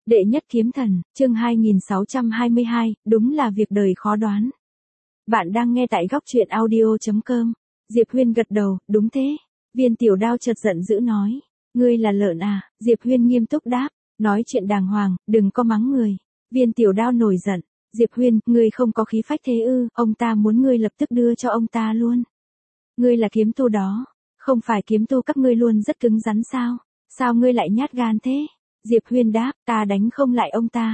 Đệ nhất kiếm thần, chương 2622, đúng là việc đời khó đoán. Bạn đang nghe tại góc truyện audio.com. Diệp Huyên gật đầu, đúng thế. Viên Tiểu Đao chợt giận dữ nói. Ngươi là lợn à? Diệp Huyên nghiêm túc đáp. Nói chuyện đàng hoàng, đừng có mắng người. Viên Tiểu Đao nổi giận. Diệp Huyên, ngươi không có khí phách thế ư? Ông ta muốn ngươi lập tức đưa cho ông ta luôn. Ngươi là kiếm tu đó. Không phải kiếm tu các ngươi luôn rất cứng rắn sao? Sao ngươi lại nhát gan thế? Diệp Huyên đáp, ta đánh không lại ông ta.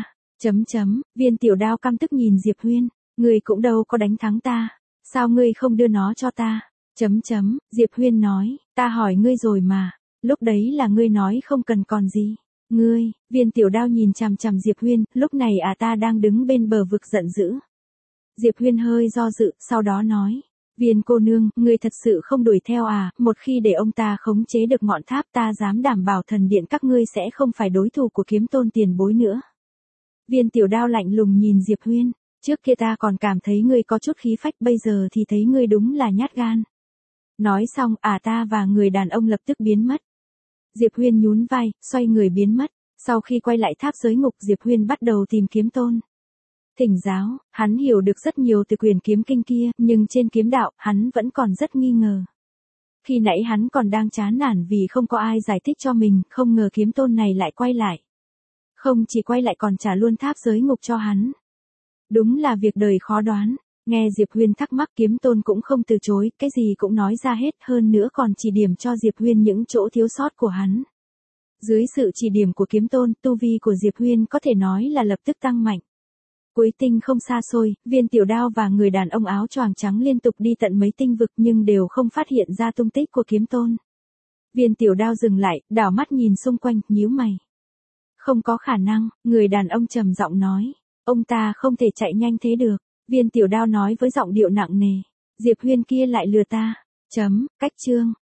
Viên Tiểu Đao căm tức nhìn Diệp Huyên. Ngươi cũng đâu có đánh thắng ta. Sao ngươi không đưa nó cho ta? Diệp Huyên nói, ta hỏi ngươi rồi mà. Lúc đấy là ngươi nói không cần còn gì. Ngươi, Viên Tiểu Đao nhìn chằm chằm Diệp Huyên, lúc này ta đang đứng bên bờ vực giận dữ. Diệp Huyên hơi do dự, sau đó nói. Viên cô nương, ngươi thật sự không đuổi theo à? Một khi để ông ta khống chế được ngọn tháp, ta dám đảm bảo thần điện các ngươi sẽ không phải đối thủ của kiếm tôn tiền bối nữa. Viên Tiểu Đao lạnh lùng nhìn Diệp Huyên. Trước kia ta còn cảm thấy ngươi có chút khí phách, bây giờ thì thấy ngươi đúng là nhát gan. Nói xong, ta và người đàn ông lập tức biến mất. Diệp Huyên nhún vai, xoay người biến mất. Sau khi quay lại tháp giới ngục, Diệp Huyên bắt đầu tìm kiếm tôn. Thỉnh giáo, hắn hiểu được rất nhiều từ quyền kiếm kinh kia, nhưng trên kiếm đạo, hắn vẫn còn rất nghi ngờ. Khi nãy hắn còn đang chán nản vì không có ai giải thích cho mình, không ngờ kiếm tôn này lại quay lại. Không chỉ quay lại còn trả luôn tháp giới ngục cho hắn. Đúng là việc đời khó đoán. Nghe Diệp Huyên thắc mắc, kiếm tôn cũng không từ chối, cái gì cũng nói ra hết, hơn nữa còn chỉ điểm cho Diệp Huyên những chỗ thiếu sót của hắn. Dưới sự chỉ điểm của kiếm tôn, tu vi của Diệp Huyên có thể nói là lập tức tăng mạnh. Cuối tinh không xa xôi, Viên Tiểu Đao và người đàn ông áo choàng trắng liên tục đi tận mấy tinh vực nhưng đều không phát hiện ra tung tích của kiếm tôn. Viên Tiểu Đao dừng lại, đảo mắt nhìn xung quanh, nhíu mày. Không có khả năng, người đàn ông trầm giọng nói. Ông ta không thể chạy nhanh thế được. Viên Tiểu Đao nói với giọng điệu nặng nề. Diệp Huyên kia lại lừa ta. Cách chương.